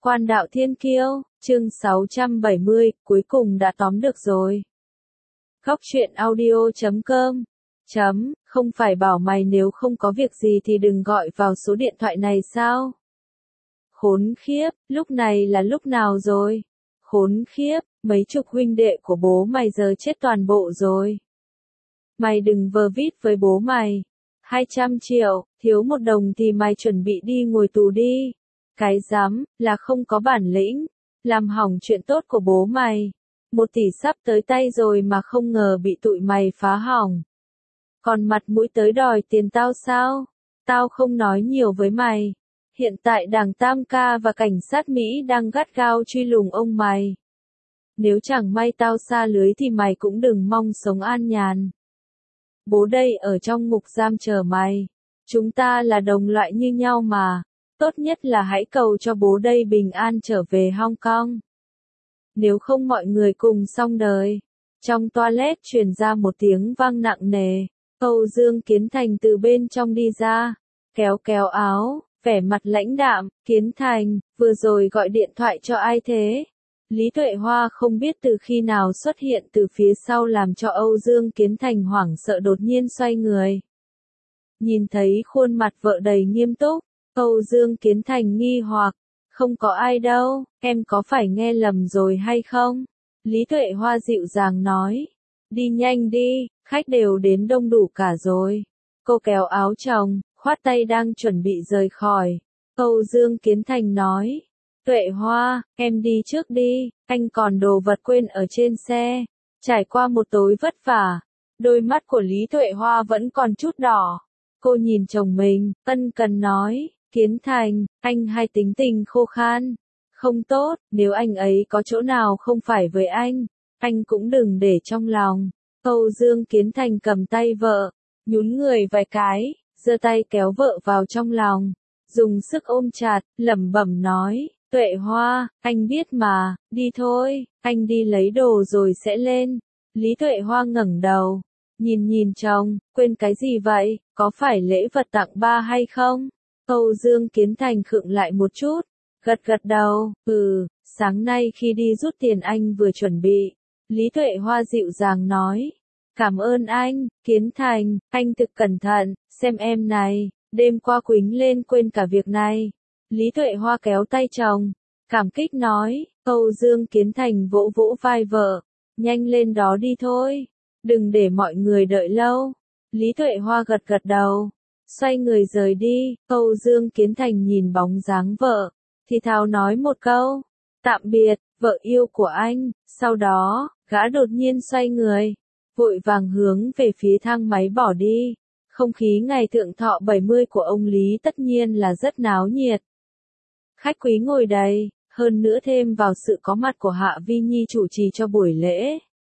Quan đạo thiên kiêu, chương 670, cuối cùng đã tóm được rồi. Góc truyện audio.com Không phải bảo mày nếu không có việc gì thì đừng gọi vào số điện thoại này sao? Khốn khiếp, lúc này là lúc nào rồi? Khốn khiếp, mấy chục huynh đệ của bố mày giờ chết toàn bộ rồi. Mày đừng vờ vít với bố mày. 200 triệu, thiếu 1 đồng thì mày chuẩn bị đi ngồi tù đi. Cái dám, là không có bản lĩnh, làm hỏng chuyện tốt của bố mày. 1 tỷ sắp tới tay rồi mà không ngờ bị tụi mày phá hỏng. Còn mặt mũi tới đòi tiền tao sao? Tao không nói nhiều với mày. Hiện tại Đảng Tam Ca và cảnh sát Mỹ đang gắt gao truy lùng ông mày. Nếu chẳng may tao sa lưới thì mày cũng đừng mong sống an nhàn. Bố đây ở trong ngục giam chờ mày. Chúng ta là đồng loại như nhau mà. Tốt nhất là hãy cầu cho bố đây bình an trở về Hong Kong. Nếu không mọi người cùng xong đời. Trong toilet truyền ra một tiếng vang nặng nề. Âu Dương Kiến Thành từ bên trong đi ra. Kéo kéo áo, vẻ mặt lãnh đạm. Kiến Thành, vừa rồi gọi điện thoại cho ai thế? Lý Tuệ Hoa không biết từ khi nào xuất hiện từ phía sau làm cho Âu Dương Kiến Thành hoảng sợ đột nhiên xoay người. Nhìn thấy khuôn mặt vợ đầy nghiêm túc. Âu Dương Kiến Thành nghi hoặc, không có ai đâu, em có phải nghe lầm rồi hay không? Lý Tuệ Hoa dịu dàng nói, đi nhanh đi, khách đều đến đông đủ cả rồi. Cô kéo áo chồng, khoát tay đang chuẩn bị rời khỏi. Âu Dương Kiến Thành nói, Tuệ Hoa, em đi trước đi, anh còn đồ vật quên ở trên xe. Trải qua một tối vất vả, đôi mắt của Lý Tuệ Hoa vẫn còn chút đỏ. Cô nhìn chồng mình, ân cần nói, Kiến Thành, anh hay tính tình khô khan. Không tốt, nếu anh ấy có chỗ nào không phải với anh cũng đừng để trong lòng. Âu Dương Kiến Thành cầm tay vợ, nhún người vài cái, giơ tay kéo vợ vào trong lòng, dùng sức ôm chặt, lẩm bẩm nói, Tuệ Hoa, anh biết mà, đi thôi, anh đi lấy đồ rồi sẽ lên. Lý Tuệ Hoa ngẩng đầu, nhìn chồng, quên cái gì vậy, có phải lễ vật tặng ba hay không? Âu Dương Kiến Thành khựng lại một chút, gật đầu, sáng nay khi đi rút tiền anh vừa chuẩn bị. Lý Tuệ Hoa dịu dàng nói, cảm ơn anh, Kiến Thành, anh thực cẩn thận, xem em này, đêm qua quýnh lên quên cả việc này. Lý Tuệ Hoa kéo tay chồng, cảm kích nói, Âu Dương Kiến Thành vỗ vỗ vai vợ, nhanh lên đó đi thôi, đừng để mọi người đợi lâu. Lý Tuệ Hoa gật đầu. Xoay người rời đi, Âu Dương Kiến Thành nhìn bóng dáng vợ, thì thào nói một câu, tạm biệt, vợ yêu của anh, sau đó, gã đột nhiên xoay người, vội vàng hướng về phía thang máy bỏ đi. Không khí ngày thượng thọ 70 của ông Lý tất nhiên là rất náo nhiệt. Khách quý ngồi đầy, hơn nữa thêm vào sự có mặt của Hạ Vi Nhi chủ trì cho buổi lễ.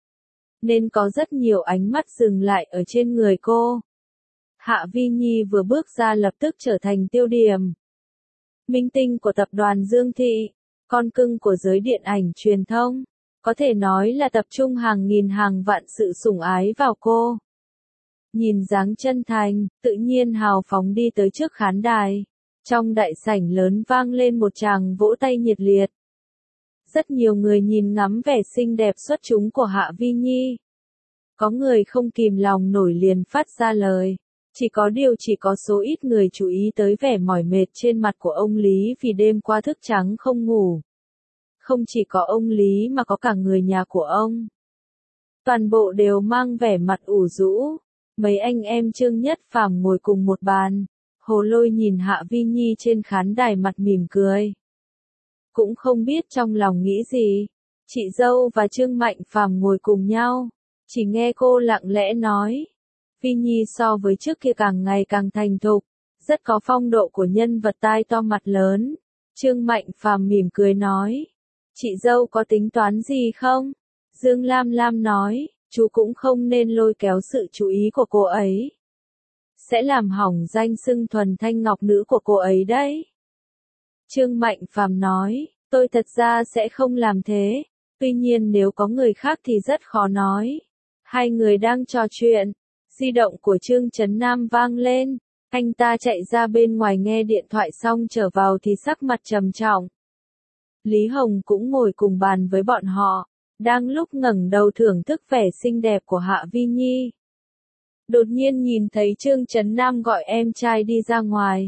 Nên có rất nhiều ánh mắt dừng lại ở trên người cô. Hạ Vi Nhi vừa bước ra lập tức trở thành tiêu điểm. Minh tinh của tập đoàn Dương Thị, con cưng của giới điện ảnh truyền thông, có thể nói là tập trung hàng nghìn hàng vạn sự sủng ái vào cô. Nhìn dáng chân thành, tự nhiên hào phóng đi tới trước khán đài. Trong đại sảnh lớn vang lên một tràng vỗ tay nhiệt liệt. Rất nhiều người nhìn ngắm vẻ xinh đẹp xuất chúng của Hạ Vi Nhi. Có người không kìm lòng nổi liền phát ra lời. Chỉ có số ít người chú ý tới vẻ mỏi mệt trên mặt của ông Lý vì đêm qua thức trắng không ngủ. Không chỉ có ông Lý mà có cả người nhà của ông. Toàn bộ đều mang vẻ mặt ủ rũ. Mấy anh em Trương Nhất Phàm ngồi cùng một bàn. Hồ Lôi nhìn Hạ Vi Nhi trên khán đài mặt mỉm cười. Cũng không biết trong lòng nghĩ gì. Chị dâu và Trương Mạnh Phàm ngồi cùng nhau. Chỉ nghe cô lặng lẽ nói. Vi Nhi so với trước kia càng ngày càng thành thục, rất có phong độ của nhân vật tai to mặt lớn. Trương Mạnh Phàm mỉm cười nói, chị dâu có tính toán gì không? Dương Lam Lam nói, chú cũng không nên lôi kéo sự chú ý của cô ấy. Sẽ làm hỏng danh xưng thuần thanh ngọc nữ của cô ấy đấy. Trương Mạnh Phàm nói, tôi thật ra sẽ không làm thế, tuy nhiên nếu có người khác thì rất khó nói. Hai người đang trò chuyện. Di động của Trương Chấn Nam vang lên, anh ta chạy ra bên ngoài nghe điện thoại xong trở vào thì sắc mặt trầm trọng. Lý Hồng cũng ngồi cùng bàn với bọn họ, đang lúc ngẩng đầu thưởng thức vẻ xinh đẹp của Hạ Vi Nhi. Đột nhiên nhìn thấy Trương Chấn Nam gọi em trai đi ra ngoài.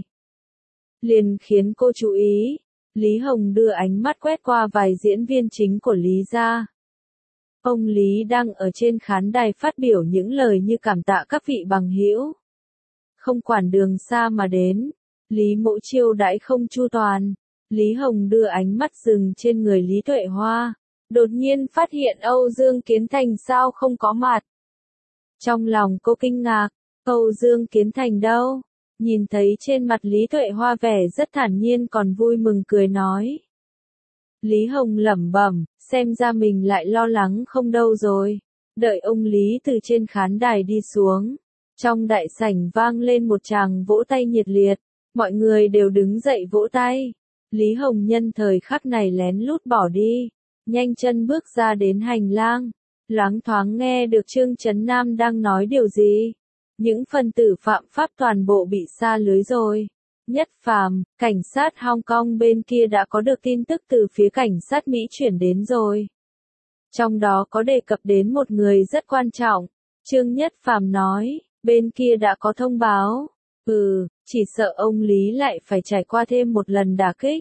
Liền khiến cô chú ý, Lý Hồng đưa ánh mắt quét qua vài diễn viên chính của Lý gia. Ông Lý đang ở trên khán đài phát biểu những lời như cảm tạ các vị bằng hữu. Không quản đường xa mà đến, Lý Mỗ chiêu đãi không chu toàn. Lý Hồng đưa ánh mắt dừng trên người Lý Tuệ Hoa, đột nhiên phát hiện Âu Dương Kiến Thành sao không có mặt. Trong lòng cô kinh ngạc, Âu Dương Kiến Thành đâu? Nhìn thấy trên mặt Lý Tuệ Hoa vẻ rất thản nhiên còn vui mừng cười nói. Lý Hồng lẩm bẩm, xem ra mình lại lo lắng không đâu rồi. Đợi ông Lý từ trên khán đài đi xuống. Trong đại sảnh vang lên một tràng vỗ tay nhiệt liệt, mọi người đều đứng dậy vỗ tay. Lý Hồng nhân thời khắc này lén lút bỏ đi, nhanh chân bước ra đến hành lang, loáng thoáng nghe được Trương Chấn Nam đang nói điều gì. Những phần tử phạm pháp toàn bộ bị sa lưới rồi. Nhất Phàm, cảnh sát Hong Kong bên kia đã có được tin tức từ phía cảnh sát Mỹ chuyển đến rồi. Trong đó có đề cập đến một người rất quan trọng. Trương Nhất Phàm nói, bên kia đã có thông báo. Chỉ sợ ông Lý lại phải trải qua thêm một lần đả kích.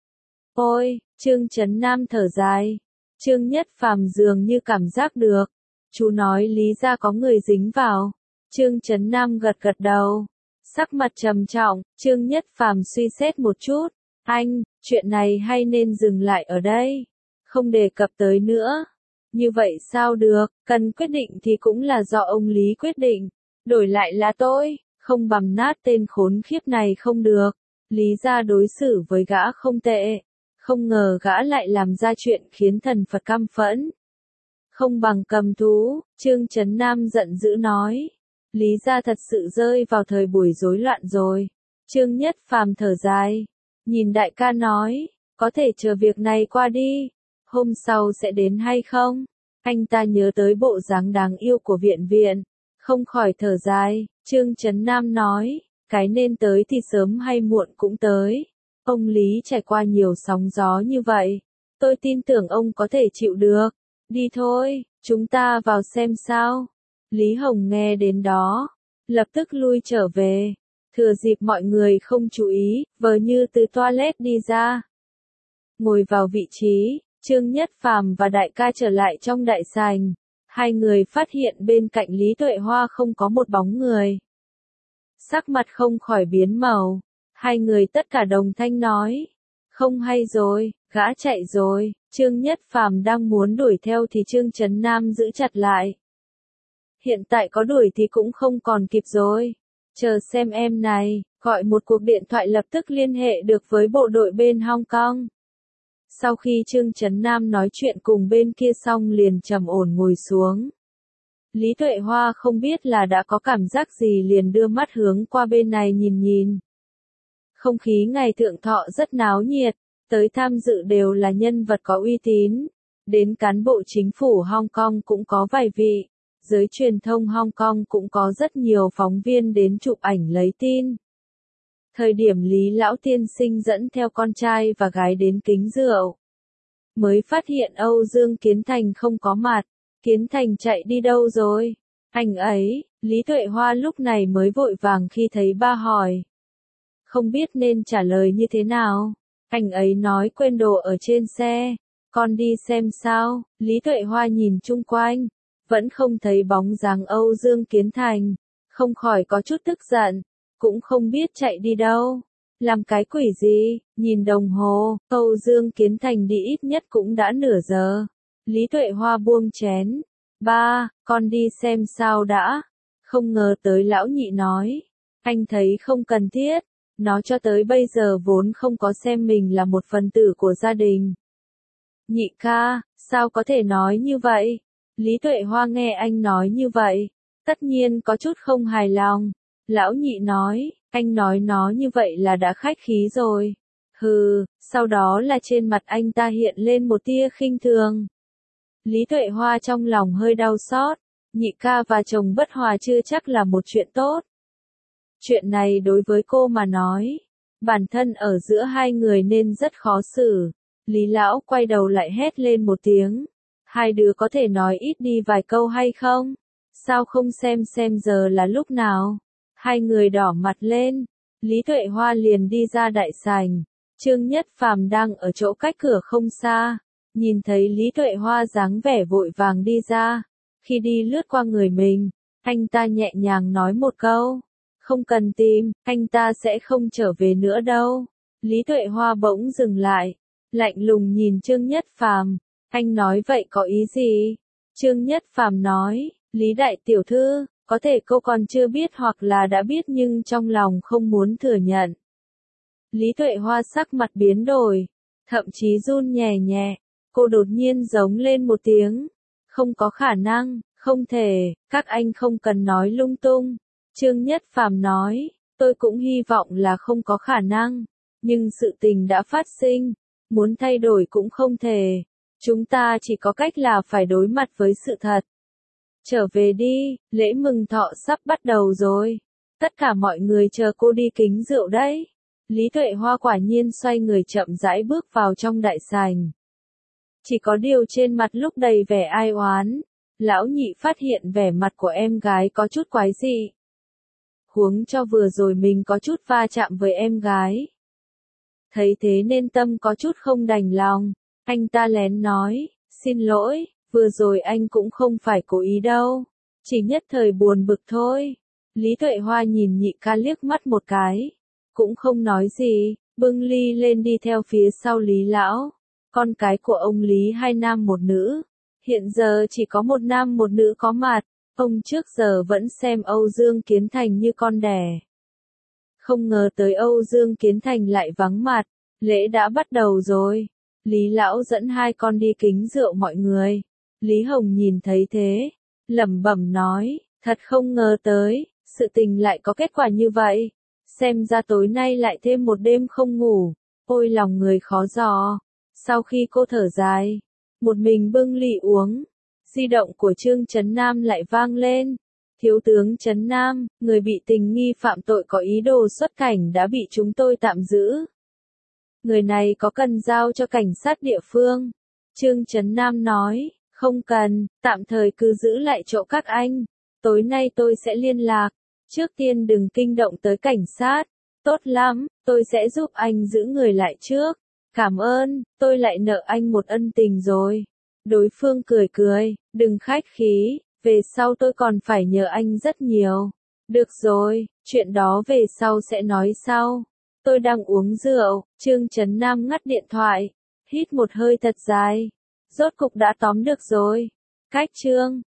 Ôi, Trương Chấn Nam thở dài. Trương Nhất Phàm dường như cảm giác được. Chú nói Lý ra có người dính vào. Trương Chấn Nam gật gật đầu. Sắc mặt trầm trọng, Trương Nhất Phàm suy xét một chút. Anh, chuyện này hay nên dừng lại ở đây? Không đề cập tới nữa. Như vậy sao được, cần quyết định thì cũng là do ông Lý quyết định. Đổi lại là tôi, không bằm nát tên khốn khiếp này không được. Lý ra đối xử với gã không tệ. Không ngờ gã lại làm ra chuyện khiến thần Phật căm phẫn. Không bằng cầm thú, Trương Chấn Nam giận dữ nói. Lý ra thật sự rơi vào thời buổi rối loạn rồi. Trương Nhất Phàm thở dài. Nhìn đại ca nói, có thể chờ việc này qua đi. Hôm sau sẽ đến hay không? Anh ta nhớ tới bộ dáng đáng yêu của viện viện. Không khỏi thở dài, Trương Chấn Nam nói, cái nên tới thì sớm hay muộn cũng tới. Ông Lý trải qua nhiều sóng gió như vậy. Tôi tin tưởng ông có thể chịu được. Đi thôi, chúng ta vào xem sao. Lý Hồng nghe đến đó, lập tức lui trở về. Thừa dịp mọi người không chú ý, vờ như từ toilet đi ra. Ngồi vào vị trí, Trương Nhất Phàm và đại ca trở lại trong đại sảnh. Hai người phát hiện bên cạnh Lý Tuệ Hoa không có một bóng người. Sắc mặt không khỏi biến màu. Hai người tất cả đồng thanh nói. Không hay rồi, gã chạy rồi. Trương Nhất Phàm đang muốn đuổi theo thì Trương Chấn Nam giữ chặt lại. Hiện tại có đuổi thì cũng không còn kịp rồi. Chờ xem em này, gọi một cuộc điện thoại lập tức liên hệ được với bộ đội bên Hong Kong. Sau khi Trương Chấn Nam nói chuyện cùng bên kia xong liền trầm ổn ngồi xuống. Lý Tuệ Hoa không biết là đã có cảm giác gì liền đưa mắt hướng qua bên này nhìn nhìn. Không khí ngày thượng thọ rất náo nhiệt, tới tham dự đều là nhân vật có uy tín. Đến cán bộ chính phủ Hong Kong cũng có vài vị. Giới truyền thông Hong Kong cũng có rất nhiều phóng viên đến chụp ảnh lấy tin. Thời điểm Lý Lão Tiên Sinh dẫn theo con trai và gái đến kính rượu. Mới phát hiện Âu Dương Kiến Thành không có mặt. Kiến Thành chạy đi đâu rồi? Anh ấy, Lý Tuệ Hoa lúc này mới vội vàng khi thấy ba hỏi. Không biết nên trả lời như thế nào. Anh ấy nói quên đồ ở trên xe. Con đi xem sao. Lý Tuệ Hoa nhìn chung quanh. Vẫn không thấy bóng dáng Âu Dương Kiến Thành. Không khỏi có chút tức giận. Cũng không biết chạy đi đâu. Làm cái quỷ gì, nhìn đồng hồ, Âu Dương Kiến Thành đi ít nhất cũng đã nửa giờ. Lý Tuệ Hoa buông chén. Ba, con đi xem sao đã. Không ngờ tới lão nhị nói. Anh thấy không cần thiết. Nó cho tới bây giờ vốn không có xem mình là một phần tử của gia đình. Nhị ca, sao có thể nói như vậy? Lý Tuệ Hoa nghe anh nói như vậy. Tất nhiên có chút không hài lòng. Lão nhị nói, anh nói nó như vậy là đã khách khí rồi. Hừ, sau đó là trên mặt anh ta hiện lên một tia khinh thường. Lý Tuệ Hoa trong lòng hơi đau xót. Nhị ca và chồng bất hòa chưa chắc là một chuyện tốt. Chuyện này đối với cô mà nói, bản thân ở giữa hai người nên rất khó xử. Lý lão quay đầu lại hét lên một tiếng. Hai đứa có thể nói ít đi vài câu hay không? Sao không xem giờ là lúc nào? Hai người đỏ mặt lên. Lý Tuệ Hoa liền đi ra đại sảnh. Trương Nhất Phàm đang ở chỗ cách cửa không xa. Nhìn thấy Lý Tuệ Hoa dáng vẻ vội vàng đi ra. Khi đi lướt qua người mình, anh ta nhẹ nhàng nói một câu. Không cần tìm, anh ta sẽ không trở về nữa đâu. Lý Tuệ Hoa bỗng dừng lại. Lạnh lùng nhìn Trương Nhất Phàm. Anh nói vậy có ý gì? Trương Nhất Phàm nói, Lý đại tiểu thư, có thể cô còn chưa biết hoặc là đã biết nhưng trong lòng không muốn thừa nhận. Lý Tuệ Hoa sắc mặt biến đổi, thậm chí run nhẹ nhẹ, cô đột nhiên giống lên một tiếng. Không có khả năng, không thể, các anh không cần nói lung tung. Trương Nhất Phàm nói, tôi cũng hy vọng là không có khả năng, nhưng sự tình đã phát sinh, muốn thay đổi cũng không thể. Chúng ta chỉ có cách là phải đối mặt với sự thật. Trở về đi, lễ mừng thọ sắp bắt đầu rồi. Tất cả mọi người chờ cô đi kính rượu đấy. Lý Tuệ Hoa quả nhiên xoay người chậm rãi bước vào trong đại sảnh. Chỉ có điều trên mặt lúc đầy vẻ ai oán. Lão nhị phát hiện vẻ mặt của em gái có chút quái dị. Huống cho vừa rồi mình có chút va chạm với em gái. Thấy thế nên tâm có chút không đành lòng. Anh ta lén nói, xin lỗi, vừa rồi anh cũng không phải cố ý đâu. Chỉ nhất thời buồn bực thôi. Lý Tuệ Hoa nhìn nhị ca liếc mắt một cái. Cũng không nói gì, bưng ly lên đi theo phía sau Lý lão. Con cái của ông Lý hai nam một nữ. Hiện giờ chỉ có một nam một nữ có mặt. Ông trước giờ vẫn xem Âu Dương Kiến Thành như con đẻ. Không ngờ tới Âu Dương Kiến Thành lại vắng mặt. Lễ đã bắt đầu rồi. Lý lão dẫn hai con đi kính rượu mọi người. Lý Hồng nhìn thấy thế, lẩm bẩm nói, thật không ngờ tới, sự tình lại có kết quả như vậy. Xem ra tối nay lại thêm một đêm không ngủ, ôi lòng người khó dò. Sau khi cô thở dài, một mình bưng ly uống, di động của Trương Chấn Nam lại vang lên. Thiếu tướng Chấn Nam, người bị tình nghi phạm tội có ý đồ xuất cảnh đã bị chúng tôi tạm giữ. Người này có cần giao cho cảnh sát địa phương? Trương Chấn Nam nói, không cần, tạm thời cứ giữ lại chỗ các anh. Tối nay tôi sẽ liên lạc. Trước tiên đừng kinh động tới cảnh sát. Tốt lắm, tôi sẽ giúp anh giữ người lại trước. Cảm ơn, tôi lại nợ anh một ân tình rồi. Đối phương cười cười, đừng khách khí, về sau tôi còn phải nhờ anh rất nhiều. Được rồi, chuyện đó về sau sẽ nói sau. Tôi đang uống rượu. Trương Chấn Nam ngắt điện thoại, hít một hơi thật dài. Rốt cục đã tóm được rồi. Cách Trương